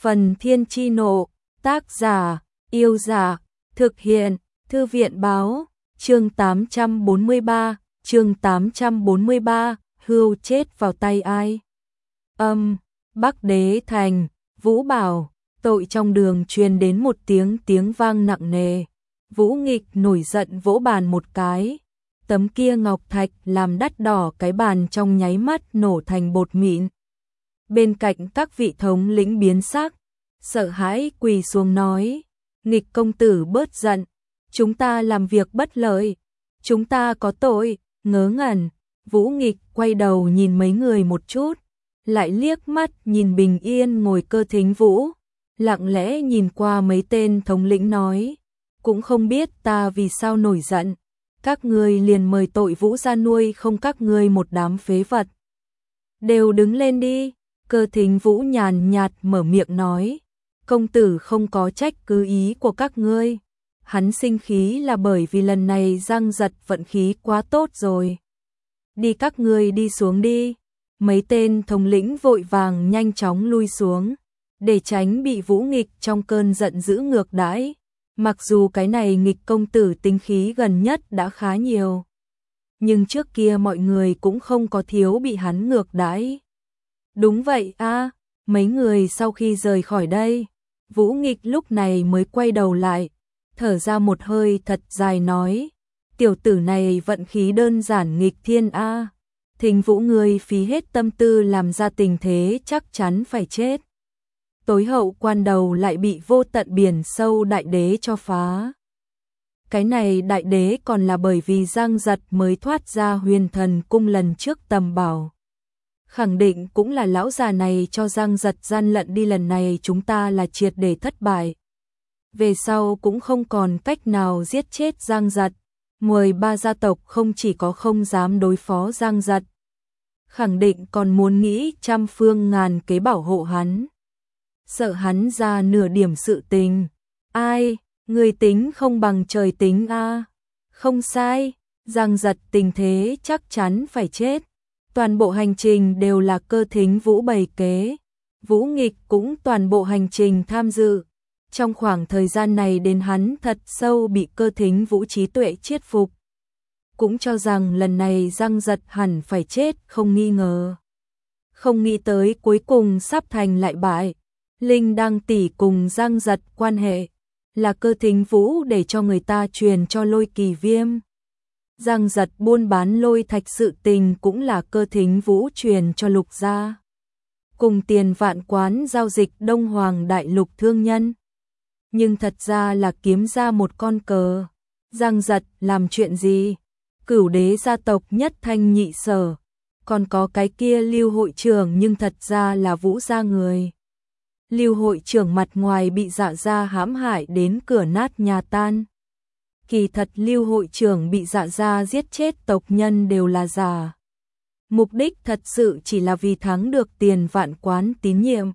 Phần Thiên Chi Nộ, tác giả, Yêu Giả, thực hiện, Thư viện Báo, chương 843, Hưu chết vào tay ai? Bắc Đế Thành, Vũ Bảo, tội trong đường truyền đến một tiếng vang nặng nề. Vũ Nghịch nổi giận vỗ bàn một cái. Tấm kia ngọc thạch làm đắt đỏ cái bàn trong nháy mắt nổ thành bột mịn. Bên cạnh các vị thống lĩnh biến sắc, sợ hãi quỳ xuống nói, Nghịch công tử bớt giận, chúng ta làm việc bất lợi, chúng ta có tội. Ngớ ngẩn, Vũ Nghịch quay đầu nhìn mấy người một chút, lại liếc mắt nhìn bình yên ngồi Cơ Thính Vũ, lặng lẽ nhìn qua mấy tên thống lĩnh nói, cũng không biết ta vì sao nổi giận, các ngươi liền mời tội Vũ ra nuôi không các ngươi một đám phế vật. Đều đứng lên đi. Cơ Thính Vũ nhàn nhạt mở miệng nói, công tử không có trách cứ ý của các ngươi. Hắn sinh khí là bởi vì lần này Giang Giật vận khí quá tốt rồi. Đi các ngươi đi xuống đi. Mấy tên thống lĩnh vội vàng nhanh chóng lui xuống, để tránh bị Vũ Nghịch trong cơn giận dữ ngược đãi. Mặc dù cái này Nghịch công tử tính khí gần nhất đã khá nhiều, nhưng trước kia mọi người cũng không có thiếu bị hắn ngược đãi. Đúng vậy a. Mấy người sau khi rời khỏi đây, Vũ Nghịch lúc này mới quay đầu lại, thở ra một hơi thật dài nói, tiểu tử này vận khí đơn giản nghịch thiên a. Thính Vũ ngươi phí hết tâm tư làm ra tình thế chắc chắn phải chết. Tối hậu quan đầu lại bị vô tận biển sâu đại đế cho phá. Cái này đại đế còn là bởi vì Giang Giật mới thoát ra Huyền Thần cung lần trước tầm bảo. Khẳng định cũng là lão già này cho Giang Giật gian lận đi, lần này chúng ta là triệt để thất bại. Về sau cũng không còn cách nào giết chết Giang Giật. 13 gia tộc không chỉ có không dám đối phó Giang Giật, khẳng định còn muốn nghĩ trăm phương ngàn kế bảo hộ hắn. Sợ hắn ra nửa điểm sự tình. Ai, người tính không bằng trời tính a. Không sai, Giang Giật tình thế chắc chắn phải chết. Toàn bộ hành trình đều là Cơ Thính Vũ bày kế. Vũ Nghịch cũng toàn bộ hành trình tham dự. Trong khoảng thời gian này đến hắn thật sâu bị Cơ Thính Vũ trí tuệ chiết phục. Cũng cho rằng lần này Giang Giật hẳn phải chết không nghi ngờ. Không nghĩ tới cuối cùng sắp thành lại bại. Linh Đăng tỷ cùng Giang Giật quan hệ là Cơ Thính Vũ để cho người ta truyền cho Lôi Kỳ Viêm. Giang Giật buôn bán lôi thạch sự tình cũng là Cơ Thính Vũ truyền cho Lục gia. Cùng Tiền Vạn quán giao dịch Đông Hoàng Đại Lục thương nhân. Nhưng thật ra là kiếm ra một con cờ. Giang Giật làm chuyện gì? Cửu đế gia tộc nhất thanh nhị sở. Còn có cái kia Lưu hội trưởng nhưng thật ra là Vũ gia người. Lưu hội trưởng mặt ngoài bị Dạ gia hãm hại đến cửa nát nhà tan. Kỳ thật Lưu hội trưởng bị Dạ gia giết chết tộc nhân đều là giả. Mục đích thật sự chỉ là vì thắng được Tiền Vạn quán tín nhiệm.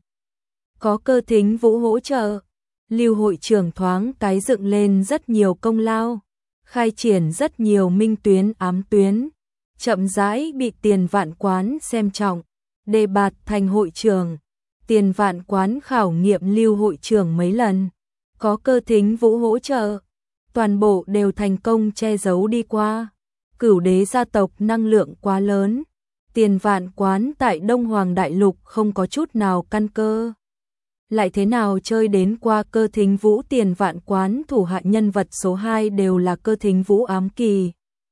Có Cơ Thính Vũ hỗ trợ, Lưu hội trưởng thoáng cái dựng lên rất nhiều công lao, khai triển rất nhiều minh tuyến ám tuyến, chậm rãi bị Tiền Vạn quán xem trọng, đề bạt thành hội trưởng. Tiền Vạn quán khảo nghiệm Lưu hội trưởng mấy lần, có Cơ Thính Vũ hỗ trợ, toàn bộ đều thành công che giấu đi qua. Cửu đế gia tộc năng lượng quá lớn, Tiền Vạn quán tại Đông Hoàng Đại Lục không có chút nào căn cơ. Lại thế nào chơi đến qua Cơ Thính Vũ? Tiền Vạn quán thủ hạ nhân vật số 2 đều là Cơ Thính Vũ ám kỳ.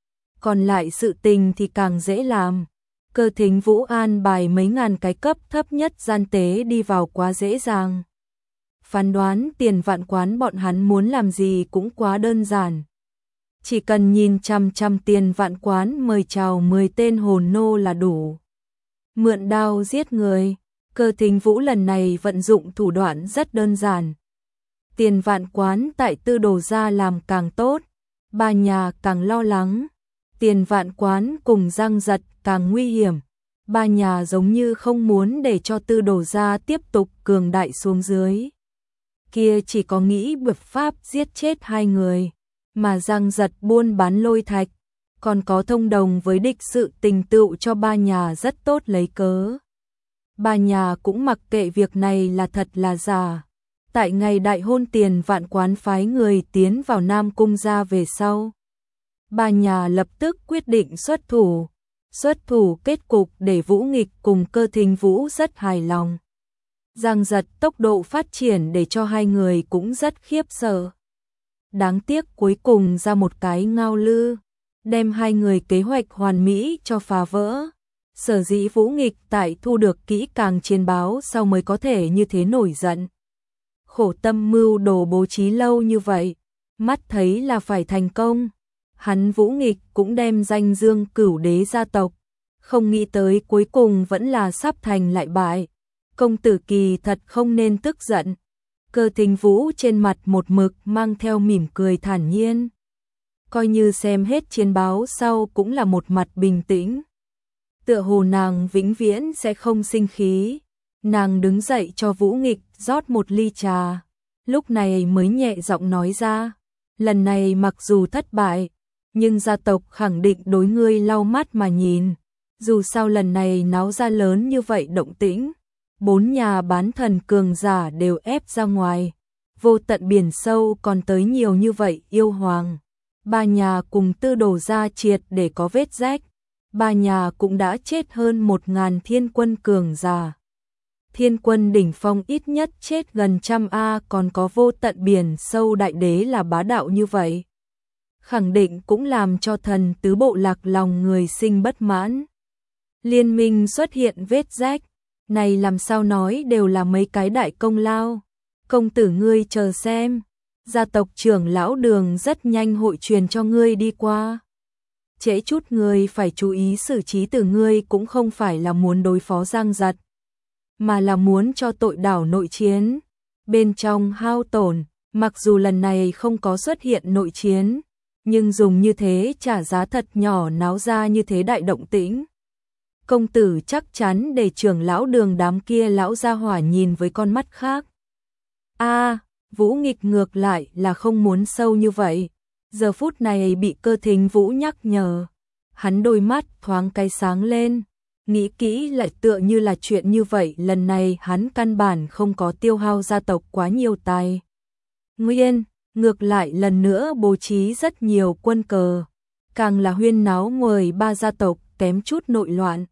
Còn lại sự tình thì càng dễ làm. Cơ Thính Vũ an bài mấy ngàn cái cấp thấp nhất gian tế đi vào quá dễ dàng. Phán đoán Tiền Vạn quán bọn hắn muốn làm gì cũng quá đơn giản. Chỉ cần nhìn chằm chằm Tiền Vạn quán mời chào 10 tên hồn nô là đủ. Mượn đao giết người. Cơ Thính Vũ lần này vận dụng thủ đoạn rất đơn giản. Tiền Vạn quán tại Tư Đồ gia làm càng tốt, ba nhà càng lo lắng. Tiền Vạn quán cùng Giang Giật càng nguy hiểm. Ba nhà giống như không muốn để cho Tư Đồ gia tiếp tục cường đại xuống dưới. Kia chỉ có nghĩ biện pháp giết chết hai người, mà Giang Giật buôn bán lôi thạch, còn có thông đồng với địch sự tình tựu cho ba nhà rất tốt lấy cớ. Ba nhà cũng mặc kệ việc này là thật là giả. Tại ngày đại hôn Tiền Vạn Quán phái người tiến vào Nam Cung ra về sau. Ba nhà lập tức quyết định xuất thủ. Xuất thủ kết cục để Vũ Nghịch cùng Cơ Thính Vũ rất hài lòng. Giang Giật tốc độ phát triển để cho hai người cũng rất khiếp sợ. Đáng tiếc cuối cùng ra một cái ngao lư, đem hai người kế hoạch hoàn mỹ cho phá vỡ. Sở dĩ Vũ Nghịch tại thu được kỹ càng chiến báo sau mới có thể như thế nổi giận. Khổ tâm mưu đồ bố trí lâu như vậy, mắt thấy là phải thành công. Hắn Vũ Nghịch cũng đem danh dương Cửu Đế gia tộc, không nghĩ tới cuối cùng vẫn là sắp thành lại bại. Công tử Kỳ thật không nên tức giận. Cơ Thính Vũ trên mặt một mực mang theo mỉm cười thản nhiên. Coi như xem hết chiến báo sau cũng là một mặt bình tĩnh. Tựa hồ nàng vĩnh viễn sẽ không sinh khí. Nàng đứng dậy cho Vũ Nghịch rót một ly trà. Lúc này mới nhẹ giọng nói ra. Lần này mặc dù thất bại, nhưng gia tộc khẳng định đối ngươi lau mắt mà nhìn. Dù sao lần này náo ra lớn như vậy động tĩnh, 4 nhà bán thần cường giả đều ép ra ngoài. Vô tận biển sâu còn tới nhiều như vậy yêu hoàng. Ba nhà cùng Tư Đồ gia triệt để có vết rách. Ba nhà cũng đã chết hơn 1000 thiên quân cường giả. Thiên quân đỉnh phong ít nhất chết gần 100 còn có vô tận biển sâu đại đế là bá đạo như vậy. Khẳng định cũng làm cho thần tứ bộ lạc lòng người sinh bất mãn. Liên minh xuất hiện vết rách, này làm sao nói đều là mấy cái đại công lao. Công tử ngươi chờ xem, gia tộc trưởng lão Đường rất nhanh hội truyền cho ngươi đi qua. Trễ chút ngươi phải chú ý xử trí từ ngươi cũng không phải là muốn đối phó Giang Giật, mà là muốn cho tội đảo nội chiến. Bên trong hao tổn, mặc dù lần này không có xuất hiện nội chiến, nhưng dùng như thế trả giá thật nhỏ náo ra như thế đại động tĩnh. Công tử chắc chắn để trưởng lão Đường đám kia lão gia hỏa nhìn với con mắt khác. Vũ Nghịch ngược lại là không muốn sâu như vậy. Giờ phút này bị Cơ Thính Vũ nhắc nhở, hắn đôi mắt thoáng cái sáng lên, nghĩ kỹ lại tựa như là chuyện như vậy lần này hắn căn bản không có tiêu hao gia tộc quá nhiều tài nguyên, ngược lại lần nữa bố trí rất nhiều quân cờ, càng là huyên náo nguồi ba gia tộc kém chút nội loạn.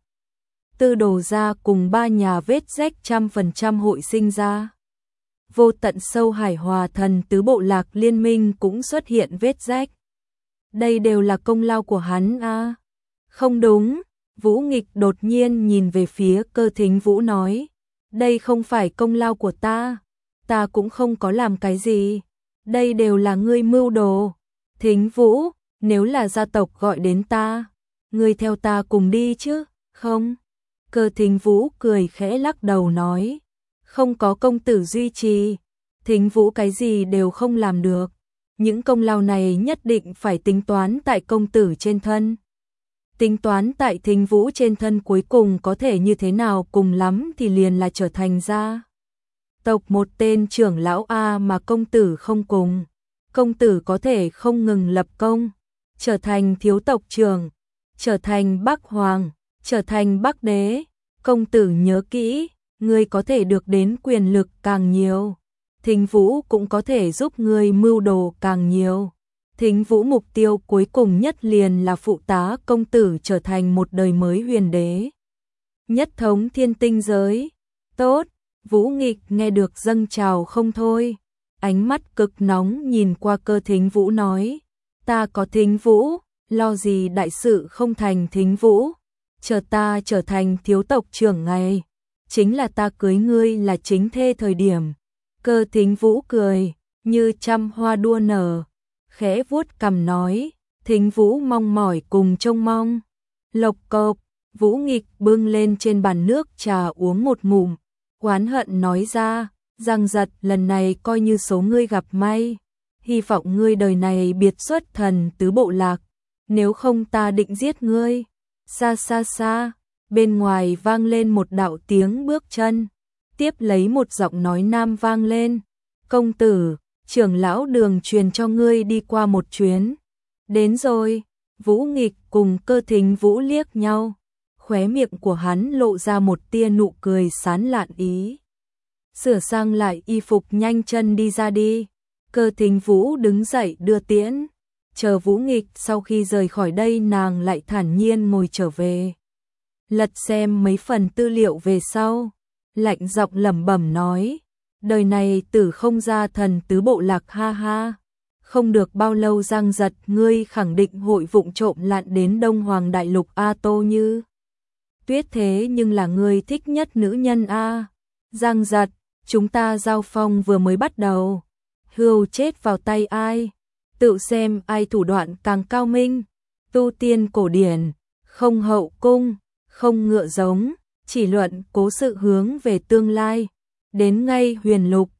Tư Đồ gia cùng ba nhà vết rách 100% hội sinh ra. Vô tận sâu hải hòa thần tứ bộ lạc liên minh cũng xuất hiện vết rách. Đây đều là công lao của hắn à? Không đúng, Vũ Nghịch đột nhiên nhìn về phía Cơ Thính Vũ nói. Đây không phải công lao của ta cũng không có làm cái gì. Đây đều là ngươi mưu đồ. Thính Vũ, nếu là gia tộc gọi đến ta, ngươi theo ta cùng đi chứ, không? Cơ Thính Vũ cười khẽ lắc đầu nói. Không có công tử duy trì, Thính Vũ cái gì đều không làm được. Những công lao này nhất định phải tính toán tại công tử trên thân. Tính toán tại Thính Vũ trên thân cuối cùng có thể như thế nào, cùng lắm thì liền là trở thành gia tộc một tên trưởng lão mà công tử không cùng. Công tử có thể không ngừng lập công, trở thành thiếu tộc trưởng, trở thành Bắc Hoàng, trở thành Bắc Đế. Công tử nhớ kỹ, ngươi có thể được đến quyền lực càng nhiều, Thính Vũ cũng có thể giúp ngươi mưu đồ càng nhiều. Thính Vũ mục tiêu cuối cùng nhất liền là phụ tá công tử trở thành một đời mới huyền đế, nhất thống thiên tinh giới. Tốt, Vũ Nghịch nghe được dâng trào không thôi, ánh mắt cực nóng nhìn qua Cơ Thính Vũ nói, ta có Thính Vũ, lo gì đại sự không thành. Thính Vũ, chờ ta trở thành thiếu tộc trưởng ngày, chính là ta cưới ngươi là chính thê thời điểm. Cơ Thính Vũ cười, như trăm hoa đua nở, khẽ vuốt cằm nói, Thính Vũ mong mỏi cùng trông mong. Lộc cộc, Vũ Nghịch bưng lên trên bàn nước trà uống một ngụm, oán hận nói ra, Giang Giật lần này coi như số ngươi gặp may, hy vọng ngươi đời này biệt xuất thần tứ bộ lạc, nếu không ta định giết ngươi. Xa xa xa, bên ngoài vang lên một đạo tiếng bước chân, tiếp lấy một giọng nói nam vang lên, công tử, trưởng lão Đường truyền cho ngươi đi qua một chuyến. Đến rồi. Vũ Nghịch cùng Cơ Thính Vũ liếc nhau, khóe miệng của hắn lộ ra một tia nụ cười sán lạn ý. Sửa sang lại y phục nhanh chân đi ra đi. Cơ Thính Vũ đứng dậy đưa tiễn. Chờ Vũ Nghịch sau khi rời khỏi đây nàng lại thản nhiên ngồi trở về. Lật xem mấy phần tư liệu về sau. Lạnh giọng lẩm bẩm nói. Đời này tử không ra thần tứ bộ lạc ha ha. Không được bao lâu Giang Giật ngươi khẳng định hội vụng trộm lặn đến Đông Hoàng Đại Lục A Tô Như. Tuyết thế nhưng là ngươi thích nhất nữ nhân A. Giang Giật, chúng ta giao phong vừa mới bắt đầu. Hươu chết vào tay ai? Tự xem ai thủ đoạn càng cao minh. Tu tiên cổ điển, không hậu cung, không ngựa giống, chỉ luận cố sự hướng về tương lai. Đến ngay Huyền Lục,